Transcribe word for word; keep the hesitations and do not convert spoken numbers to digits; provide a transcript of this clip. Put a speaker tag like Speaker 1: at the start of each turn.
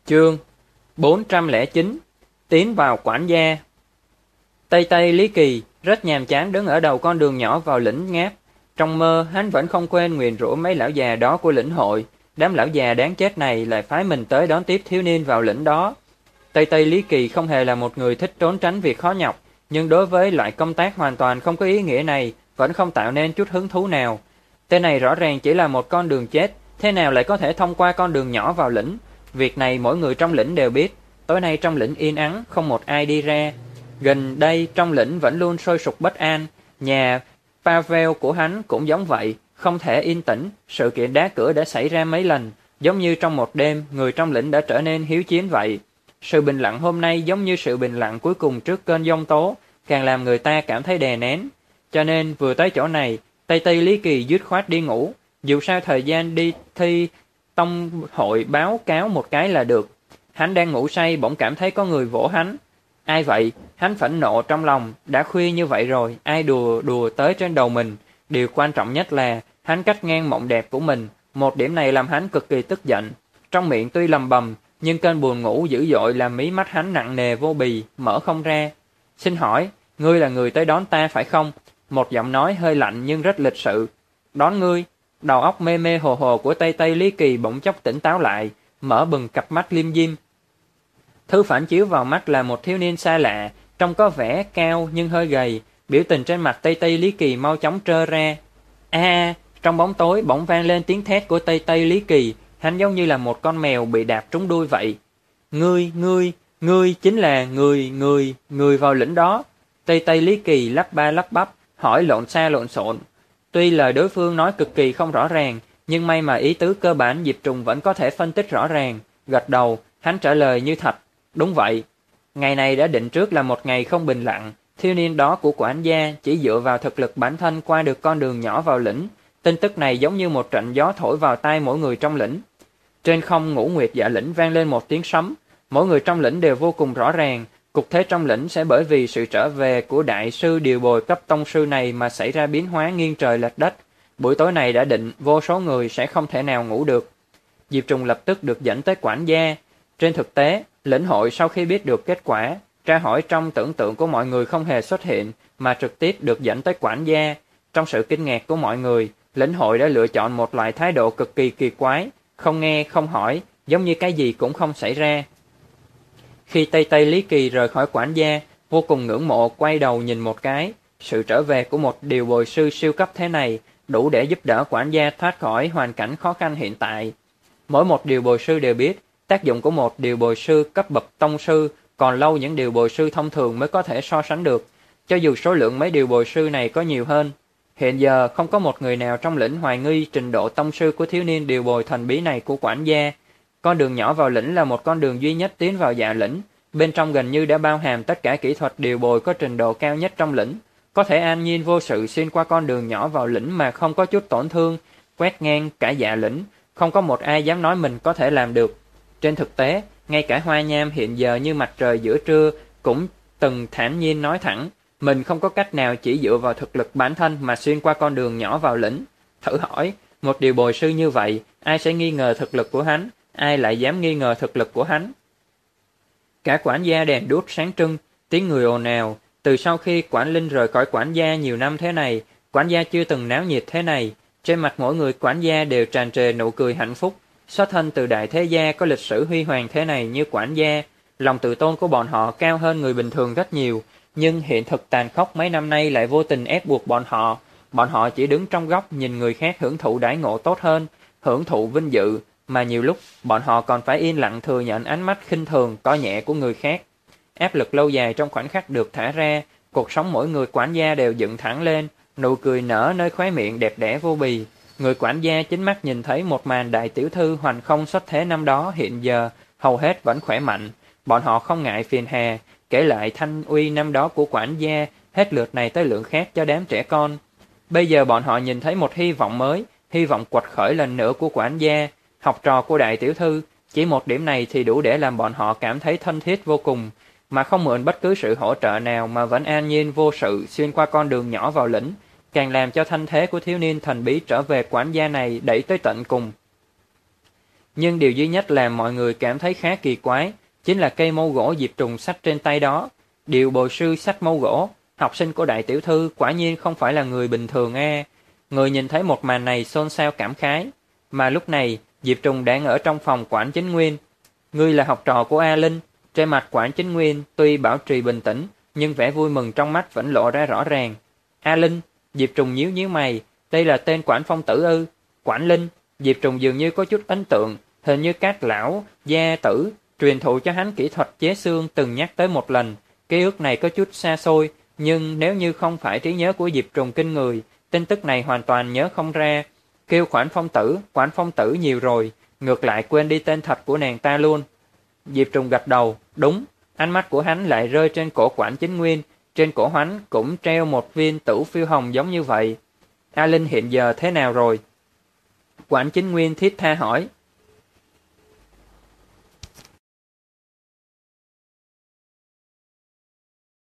Speaker 1: Chương bốn trăm lẻ chín. Tiến vào quản gia. Tây Tây Lý Kỳ rất nhàm chán đứng ở đầu con đường nhỏ vào lĩnh Ngáp. Trong mơ, hắn vẫn không quên nguyền rủa mấy lão già đó của lĩnh hội. Đám lão già đáng chết này lại phái mình tới đón tiếp thiếu niên vào lĩnh đó. Tây Tây Lý Kỳ không hề là một người thích trốn tránh việc khó nhọc, nhưng đối với loại công tác hoàn toàn không có ý nghĩa này, vẫn không tạo nên chút hứng thú nào. Tên này rõ ràng chỉ là một con đường chết, thế nào lại có thể thông qua con đường nhỏ vào lĩnh? Việc này mỗi người trong lĩnh đều biết. Tối nay trong lĩnh yên ắng, không một ai đi ra. Gần đây trong lĩnh vẫn luôn sôi sục bất an. Nhà Pavel của hắn cũng giống vậy, không thể yên tĩnh. Sự kiện đá cửa đã xảy ra mấy lần, giống như trong một đêm, người trong lĩnh đã trở nên hiếu chiến vậy. Sự bình lặng hôm nay giống như sự bình lặng cuối cùng trước cơn giông tố, càng làm người ta cảm thấy đè nén. Cho nên vừa tới chỗ này, Tây Tây Lý Kỳ dứt khoát đi ngủ. Dù sao thời gian đi thi tông hội báo cáo một cái là được. Hắn đang ngủ say bỗng cảm thấy có người vỗ hắn. Ai vậy? Hắn phẫn nộ trong lòng. Đã khuya như vậy rồi, ai đùa đùa tới trên đầu mình? Điều quan trọng nhất là hắn cắt ngang mộng đẹp của mình. Một điểm này làm hắn cực kỳ tức giận. Trong miệng tuy lầm bầm, nhưng cơn buồn ngủ dữ dội làm mí mắt hắn nặng nề vô bì, mở không ra. Xin hỏi, ngươi là người tới đón ta phải không? Một giọng nói hơi lạnh nhưng rất lịch sự. Đón ngươi. Đầu óc mê mê hồ hồ của Tây Tây Lý Kỳ bỗng chốc tỉnh táo lại, mở bừng cặp mắt liêm diêm. Thứ phản chiếu vào mắt là một thiếu niên xa lạ, trông có vẻ cao nhưng hơi gầy, biểu tình trên mặt Tây Tây Lý Kỳ mau chóng trơ ra. A, à, trong bóng tối bỗng vang lên tiếng thét của Tây Tây Lý Kỳ, hắn giống như là một con mèo bị đạp trúng đuôi vậy. Ngươi, ngươi, ngươi chính là người, người, người vào lĩnh đó. Tây Tây Lý Kỳ lắp ba lắp bắp, hỏi lộn xa lộn xộn. Tuy lời đối phương nói cực kỳ không rõ ràng, nhưng may mà ý tứ cơ bản Diệp Trùng vẫn có thể phân tích rõ ràng. Gật đầu, hắn trả lời như thật. Đúng vậy. Ngày này đã định trước là một ngày không bình lặng. Thiếu niên đó của quản gia chỉ dựa vào thực lực bản thân qua được con đường nhỏ vào lĩnh. Tin tức này giống như một trận gió thổi vào tai mỗi người trong lĩnh. Trên không Ngũ Nguyệt Dạ lĩnh vang lên một tiếng sấm. Mỗi người trong lĩnh đều vô cùng rõ ràng. Cục thế trong lĩnh sẽ bởi vì sự trở về của đại sư điều bồi cấp tông sư này mà xảy ra biến hóa nghiêng trời lệch đất. Buổi tối này đã định, vô số người sẽ không thể nào ngủ được. Diệp Trùng lập tức được dẫn tới quản gia. Trên thực tế, lĩnh hội sau khi biết được kết quả, tra hỏi trong tưởng tượng của mọi người không hề xuất hiện, mà trực tiếp được dẫn tới quản gia. Trong sự kinh ngạc của mọi người, lĩnh hội đã lựa chọn một loại thái độ cực kỳ kỳ quái, không nghe, không hỏi, giống như cái gì cũng không xảy ra. Khi Tây Tây Lý Kỳ rời khỏi quản gia, vô cùng ngưỡng mộ quay đầu nhìn một cái. Sự trở về của một điều bồi sư siêu cấp thế này đủ để giúp đỡ quản gia thoát khỏi hoàn cảnh khó khăn hiện tại. Mỗi một điều bồi sư đều biết, tác dụng của một điều bồi sư cấp bậc tông sư còn lâu những điều bồi sư thông thường mới có thể so sánh được, cho dù số lượng mấy điều bồi sư này có nhiều hơn. Hiện giờ không có một người nào trong lĩnh hoài nghi trình độ tông sư của thiếu niên điều bồi thần bí này của quản gia. Con đường nhỏ vào lĩnh là một con đường duy nhất tiến vào dạ lĩnh, bên trong gần như đã bao hàm tất cả kỹ thuật điều bồi có trình độ cao nhất trong lĩnh, có thể an nhiên vô sự xuyên qua con đường nhỏ vào lĩnh mà không có chút tổn thương, quét ngang cả dạ lĩnh, không có một ai dám nói mình có thể làm được. Trên thực tế, ngay cả Hoa Nham hiện giờ như mặt trời giữa trưa cũng từng thản nhiên nói thẳng, mình không có cách nào chỉ dựa vào thực lực bản thân mà xuyên qua con đường nhỏ vào lĩnh. Thử hỏi, một điều bồi sư như vậy, ai sẽ nghi ngờ thực lực của hắn, ai lại dám nghi ngờ thực lực của hắn? Cả quản gia đèn đuốc sáng trưng, tiếng người ồn ào. Từ sau khi quản linh rời khỏi quản gia nhiều năm thế này, quản gia chưa từng náo nhiệt thế này. Trên mặt mỗi người quản gia đều tràn trề nụ cười hạnh phúc. Xuất thân từ đại thế gia có lịch sử huy hoàng thế này như quản gia, lòng tự tôn của bọn họ cao hơn người bình thường rất nhiều. Nhưng hiện thực tàn khốc mấy năm nay lại vô tình ép buộc bọn họ. Bọn họ chỉ đứng trong góc nhìn người khác hưởng thụ đãi ngộ tốt hơn, hưởng thụ vinh dự, mà nhiều lúc bọn họ còn phải yên lặng thừa nhận ánh mắt khinh thường, coi nhẹ của người khác. Áp lực lâu dài trong khoảnh khắc được thả ra, cuộc sống mỗi người quản gia đều dựng thẳng lên, nụ cười nở nơi khóe miệng đẹp đẽ vô bì. Người quản gia chính mắt nhìn thấy một màn đại tiểu thư hoành không xuất thế năm đó hiện giờ hầu hết vẫn khỏe mạnh. Bọn họ không ngại phiền hà, kể lại thanh uy năm đó của quản gia, hết lượt này tới lượt khác cho đám trẻ con. Bây giờ bọn họ nhìn thấy một hy vọng mới, hy vọng quật khởi lần nữa của quản gia, học trò của đại tiểu thư. Chỉ một điểm này thì đủ để làm bọn họ cảm thấy thân thiết vô cùng, mà không mượn bất cứ sự hỗ trợ nào mà vẫn an nhiên vô sự xuyên qua con đường nhỏ vào lĩnh, càng làm cho thanh thế của thiếu niên thần bí trở về quản gia này đẩy tới tận cùng. Nhưng điều duy nhất làm mọi người cảm thấy khá kỳ quái chính là cây mâu gỗ Diệp Trùng xách trên tay đó. Điều bồi sư xách mâu gỗ, học sinh của đại tiểu thư quả nhiên không phải là người bình thường a. Người nhìn thấy một màn này xôn xao cảm khái. Mà lúc này, Diệp Trùng đang ở trong phòng Quản Chính Nguyên. Ngươi là học trò của A Linh. Trên mặt Quản Chính Nguyên tuy bảo trì bình tĩnh, nhưng vẻ vui mừng trong mắt vẫn lộ ra rõ ràng. A Linh, Diệp Trùng nhíu nhíu mày, đây là tên Quản Phong Tử ư? Quản Linh, Diệp Trùng dường như có chút ấn tượng, hình như các lão, gia tử, truyền thụ cho hắn kỹ thuật chế xương từng nhắc tới một lần. Ký ức này có chút xa xôi, nhưng nếu như không phải trí nhớ của Diệp Trùng kinh người, tin tức này hoàn toàn nhớ không ra. Kêu Quản Phong Tử, Quản Phong Tử nhiều rồi, ngược lại quên đi tên thật của nàng ta luôn. Diệp Trùng gật đầu, đúng, ánh mắt của hắn lại rơi trên cổ Quản Chính Nguyên, trên cổ hắn cũng treo một viên tử phiêu hồng giống như vậy. A Linh hiện giờ thế nào rồi? Quản Chính Nguyên thiết tha hỏi,